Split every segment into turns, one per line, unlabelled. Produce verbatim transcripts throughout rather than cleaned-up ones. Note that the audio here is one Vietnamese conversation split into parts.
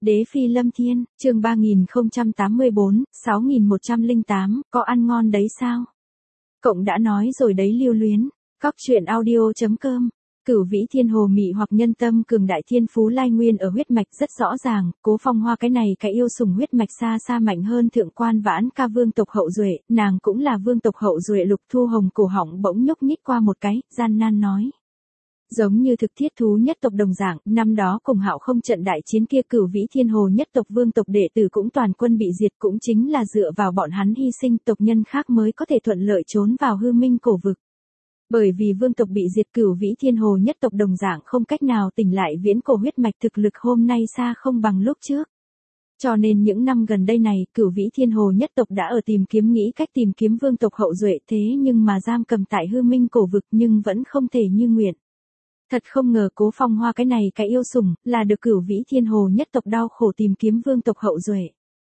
Đế phi lâm thiên, chương ba nghìn không trăm tám mươi bốn, sáu nghìn một trăm lẻ tám, có ăn ngon đấy sao? Cậu đã nói rồi đấy Lưu Luyến. Cóc truyện audio chấm com. Cửu vĩ thiên hồ mị hoặc nhân tâm cường đại thiên phú lai nguyên ở huyết mạch rất rõ ràng, Cố Phong Hoa cái này cái yêu sủng huyết mạch xa xa mạnh hơn thượng quan vãn ca vương tộc hậu duệ, nàng cũng là vương tộc hậu duệ. Lục Thu Hồng cổ họng bỗng nhúc nhích qua một cái, gian nan nói. Giống như thực thiết thú nhất tộc đồng dạng, năm đó cùng Hạo Không trận đại chiến kia cửu vĩ thiên hồ nhất tộc vương tộc đệ tử cũng toàn quân bị diệt, cũng chính là dựa vào bọn hắn hy sinh tộc nhân khác mới có thể thuận lợi trốn vào hư minh cổ vực. Bởi vì vương tộc bị diệt, cửu vĩ thiên hồ nhất tộc đồng dạng không cách nào tỉnh lại viễn cổ huyết mạch, thực lực hôm nay xa không bằng lúc trước. Cho nên những năm gần đây này, cửu vĩ thiên hồ nhất tộc đã ở tìm kiếm nghĩ cách tìm kiếm vương tộc hậu duệ, thế nhưng mà giam cầm tại hư minh cổ vực nhưng vẫn không thể như nguyện. Thật không ngờ Cố Phong Hoa cái này cái yêu sủng, là được cửu vĩ thiên hồ nhất tộc đau khổ tìm kiếm vương tộc hậu duệ.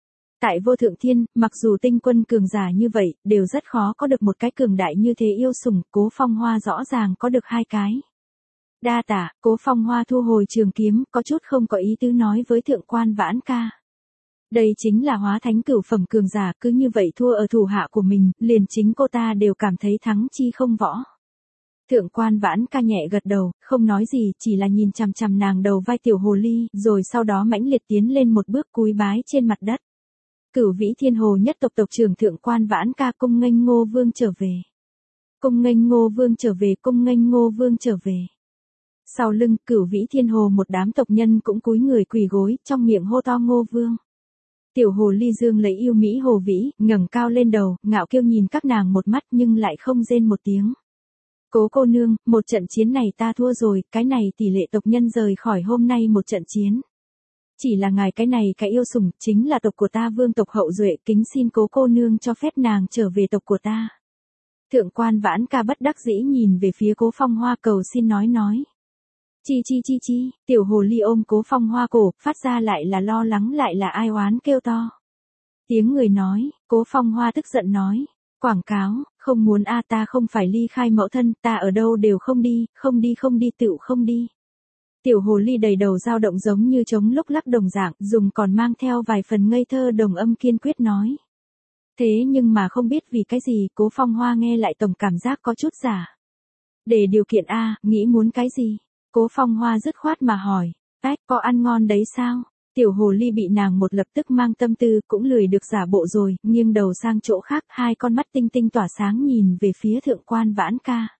Tại vô thượng thiên, mặc dù tinh quân cường giả như vậy, đều rất khó có được một cái cường đại như thế yêu sủng, Cố Phong Hoa rõ ràng có được hai cái. Đa tả, Cố Phong Hoa thu hồi trường kiếm, có chút không có ý tứ nói với thượng quan vãn ca. Đây chính là hóa thánh cửu phẩm cường giả, cứ như vậy thua ở thủ hạ của mình, liền chính cô ta đều cảm thấy thắng chi không võ. Thượng quan vãn ca nhẹ gật đầu, không nói gì, chỉ là nhìn chằm chằm nàng đầu vai tiểu hồ ly, rồi sau đó mãnh liệt tiến lên một bước cúi bái trên mặt đất. Cửu vĩ thiên hồ nhất tộc tộc trưởng thượng quan vãn ca cung nghênh Ngô Vương trở về. Cung nghênh Ngô Vương trở về, cung nghênh Ngô Vương trở về. Sau lưng, cửu vĩ thiên hồ một đám tộc nhân cũng cúi người quỳ gối, trong miệng hô to Ngô Vương. Tiểu hồ ly dương lấy yêu mỹ hồ vĩ, ngẩng cao lên đầu, ngạo kiêu nhìn các nàng một mắt nhưng lại không rên một tiếng. Cố cô nương, một trận chiến này ta thua rồi, cái này tỷ lệ tộc nhân rời khỏi hôm nay một trận chiến. Chỉ là ngài cái này cái yêu sủng, chính là tộc của ta vương tộc hậu duệ, kính xin cố cô nương cho phép nàng trở về tộc của ta. Thượng quan vãn ca bất đắc dĩ nhìn về phía Cố Phong Hoa cầu xin nói nói. Chi chi chi chi, tiểu hồ ly ôm Cố Phong Hoa cổ, phát ra lại là lo lắng lại là ai oán kêu to. Tiếng người nói, Cố Phong Hoa tức giận nói. Quảng cáo, không muốn a ta không phải ly khai mẫu thân, ta ở đâu đều không đi, không đi không đi tựu không đi. Tiểu hồ ly đầy đầu dao động giống như trống lúc lắc đồng dạng, dùng còn mang theo vài phần ngây thơ đồng âm kiên quyết nói. Thế nhưng mà không biết vì cái gì, Cố Phong Hoa nghe lại tổng cảm giác có chút giả. Để điều kiện a, nghĩ muốn cái gì? Cố Phong Hoa dứt khoát mà hỏi, ách, có ăn ngon đấy sao? Tiểu hồ ly bị nàng một lập tức mang tâm tư, cũng lười được giả bộ rồi, nghiêng đầu sang chỗ khác, hai con mắt tinh tinh tỏa sáng nhìn về phía thượng quan vãn ca.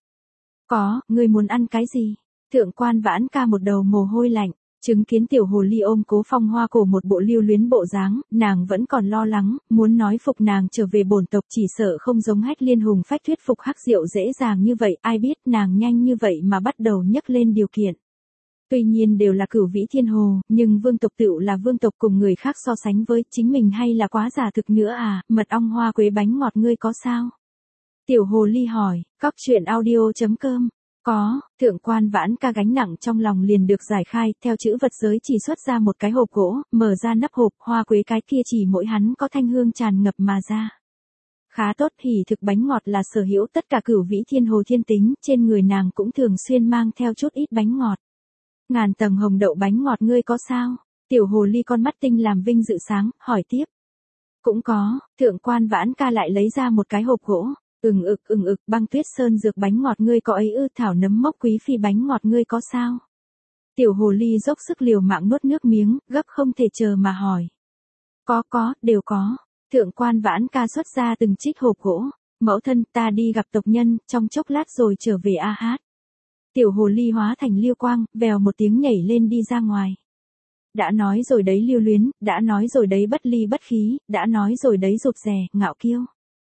Có, ngươi muốn ăn cái gì? Thượng quan vãn ca một đầu mồ hôi lạnh, chứng kiến tiểu hồ ly ôm Cố Phong Hoa cổ một bộ lưu luyến bộ dáng, nàng vẫn còn lo lắng, muốn nói phục nàng trở về bổn tộc, chỉ sợ không giống Hách Liên Hùng phách thuyết phục Hắc Diệu dễ dàng như vậy, ai biết nàng nhanh như vậy mà bắt đầu nhấc lên điều kiện. Tuy nhiên đều là cửu vĩ thiên hồ, nhưng vương tộc tựu là vương tộc, cùng người khác so sánh với chính mình hay là quá giả thực nữa à, mật ong hoa quế bánh ngọt ngươi có sao? Tiểu hồ ly hỏi, cóc truyện audio chấm com. Có, thượng quan vãn ca gánh nặng trong lòng liền được giải khai, theo chữ vật giới chỉ xuất ra một cái hộp gỗ, mở ra nắp hộp, hoa quế cái kia chỉ mỗi hắn có thanh hương tràn ngập mà ra. Khá tốt, hỉ thực bánh ngọt là sở hữu tất cả cửu vĩ thiên hồ thiên tính, trên người nàng cũng thường xuyên mang theo chút ít bánh ngọt. Ngàn tầng hồng đậu bánh ngọt ngươi có sao? Tiểu hồ ly con mắt tinh làm vinh dự sáng, hỏi tiếp. Cũng có, thượng quan vãn ca lại lấy ra một cái hộp gỗ. Ừng ực ừng ực, băng tuyết sơn dược bánh ngọt ngươi có ấy ư, thảo nấm mốc quý phi bánh ngọt ngươi có sao? Tiểu hồ ly dốc sức liều mạng nuốt nước miếng, gấp không thể chờ mà hỏi. Có có, đều có. Thượng quan vãn ca xuất ra từng trích hộp gỗ. Mẫu thân, ta đi gặp tộc nhân, trong chốc lát rồi trở về a hát. Tiểu hồ ly hóa thành liêu quang, vèo một tiếng nhảy lên đi ra ngoài. Đã nói rồi đấy lưu luyến, đã nói rồi đấy bất ly bất khí, đã nói rồi đấy rụt rè, ngạo kiêu.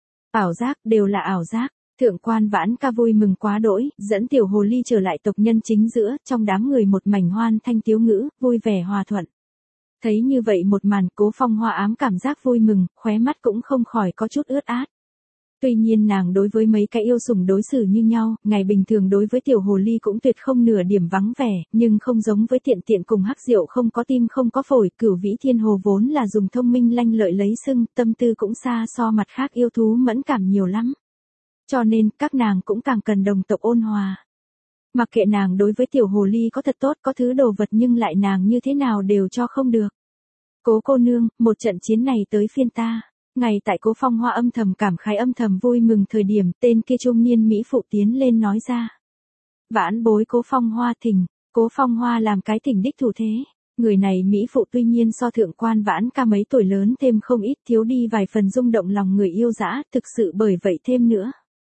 Ảo giác, đều là ảo giác. Thượng quan vãn ca vui mừng quá đỗi, dẫn tiểu hồ ly trở lại tộc nhân chính giữa, trong đám người một mảnh hoan thanh tiếu ngữ, vui vẻ hòa thuận. Thấy như vậy một màn, Cố Phong Hoa ám cảm giác vui mừng, khóe mắt cũng không khỏi có chút ướt át. Tuy nhiên nàng đối với mấy cái yêu sủng đối xử như nhau, ngày bình thường đối với tiểu hồ ly cũng tuyệt không nửa điểm vắng vẻ, nhưng không giống với tiện tiện cùng Hắc Diệu không có tim không có phổi, cửu vĩ thiên hồ vốn là dùng thông minh lanh lợi lấy xưng, tâm tư cũng xa so mặt khác yêu thú mẫn cảm nhiều lắm. Cho nên, các nàng cũng càng cần đồng tộc ôn hòa. Mặc kệ nàng đối với tiểu hồ ly có thật tốt, có thứ đồ vật nhưng lại nàng như thế nào đều cho không được. Cố cô nương, một trận chiến này tới phiên ta. Ngay tại Cố Phong Hoa âm thầm cảm khái âm thầm vui mừng thời điểm, tên kia trung niên Mỹ phụ tiến lên nói ra. Vãn bối Cố Phong Hoa thỉnh. Cố Phong Hoa làm cái thỉnh đích thủ thế. Người này Mỹ phụ tuy nhiên so thượng quan Vãn ca mấy tuổi lớn thêm không ít, thiếu đi vài phần rung động lòng người yêu dã, thực sự bởi vậy thêm nữa.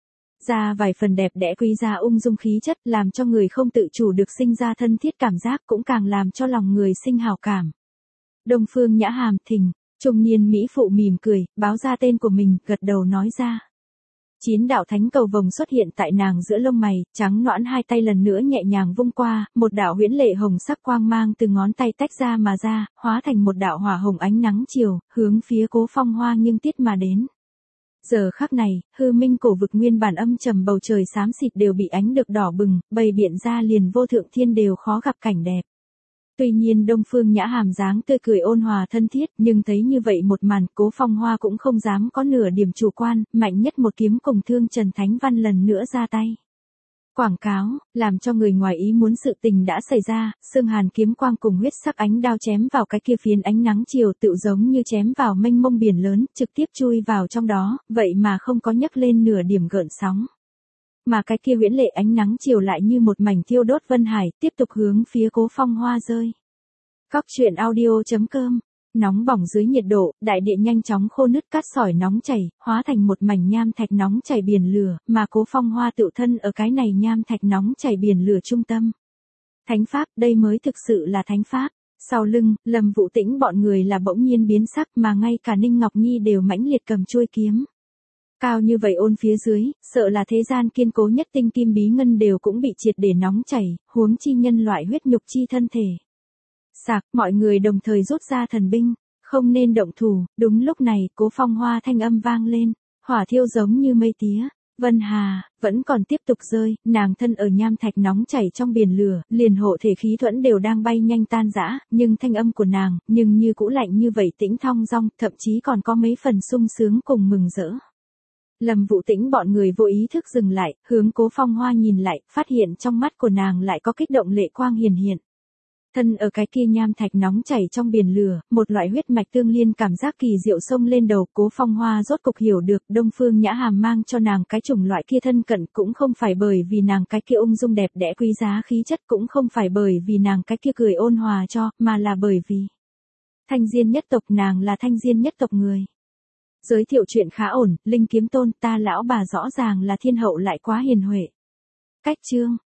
Ra vài phần đẹp đẽ quý giá ung dung khí chất, làm cho người không tự chủ được sinh ra thân thiết cảm giác, cũng càng làm cho lòng người sinh hào cảm. Đông Phương Nhã Hàm thỉnh. Trung niên Mỹ phụ mỉm cười, báo ra tên của mình, gật đầu nói ra. Chín đạo thánh cầu vồng xuất hiện tại nàng giữa lông mày, trắng nõn hai tay lần nữa nhẹ nhàng vung qua, một đạo huyễn lệ hồng sắc quang mang từ ngón tay tách ra mà ra, hóa thành một đạo hỏa hồng ánh nắng chiều, hướng phía Cố Phong Hoa nghiêng tiết mà đến. Giờ khắc này, hư minh cổ vực nguyên bản âm trầm bầu trời xám xịt đều bị ánh được đỏ bừng, bày biện ra liền vô thượng thiên đều khó gặp cảnh đẹp. Tuy nhiên Đông Phương Nhã Hàm dáng tươi cười ôn hòa thân thiết, nhưng thấy như vậy một màn, Cố Phong Hoa cũng không dám có nửa điểm chủ quan, mạnh nhất một kiếm cùng thương Trần Thánh Văn lần nữa ra tay. Quảng cáo, làm cho người ngoài ý muốn sự tình đã xảy ra, xương hàn kiếm quang cùng huyết sắc ánh đao chém vào cái kia phiến ánh nắng chiều tựu giống như chém vào mênh mông biển lớn, trực tiếp chui vào trong đó, vậy mà không có nhấc lên nửa điểm gợn sóng. Mà cái kia huyễn lệ ánh nắng chiều lại như một mảnh thiêu đốt vân hải, tiếp tục hướng phía Cố Phong Hoa rơi. Cóc truyện audio chấm com. Nóng bỏng dưới nhiệt độ, đại địa nhanh chóng khô nứt, cát sỏi nóng chảy, hóa thành một mảnh nham thạch nóng chảy biển lửa, mà Cố Phong Hoa tự thân ở cái này nham thạch nóng chảy biển lửa trung tâm. Thánh pháp, đây mới thực sự là thánh pháp. Sau lưng, Lâm Vũ Tĩnh bọn người là bỗng nhiên biến sắc, mà ngay cả Ninh Ngọc Nhi đều mãnh liệt cầm chuôi kiếm. Cao như vậy ôn phía dưới, sợ là thế gian kiên cố nhất tinh kim bí ngân đều cũng bị triệt để nóng chảy, huống chi nhân loại huyết nhục chi thân thể. Sạc, mọi người đồng thời rút ra thần binh, không nên động thủ. Đúng lúc này, Cố Phong Hoa thanh âm vang lên, hỏa thiêu giống như mây tía. Vân Hà, vẫn còn tiếp tục rơi, nàng thân ở nham thạch nóng chảy trong biển lửa, liền hộ thể khí thuẫn đều đang bay nhanh tan rã, nhưng thanh âm của nàng, nhưng như cũ lạnh như vậy tĩnh thong dong, thậm chí còn có mấy phần sung sướng cùng mừng rỡ. Lâm Vũ Tĩnh bọn người vô ý thức dừng lại, hướng Cố Phong Hoa nhìn lại, phát hiện trong mắt của nàng lại có kích động lệ quang hiền hiện. Thân ở cái kia nham thạch nóng chảy trong biển lửa, một loại huyết mạch tương liên cảm giác kỳ diệu xông lên đầu. Cố Phong Hoa rốt cục hiểu được, Đông Phương Nhã Hàm mang cho nàng cái chủng loại kia thân cận cũng không phải bởi vì nàng cái kia ung dung đẹp đẽ quý giá khí chất, cũng không phải bởi vì nàng cái kia cười ôn hòa cho, mà là bởi vì Thanh Diên nhất tộc, nàng là Thanh Diên nhất tộc người. Giới thiệu chuyện khá ổn, Linh Kiếm Tôn, ta lão bà rõ ràng là thiên hậu lại quá hiền huệ. Cách chương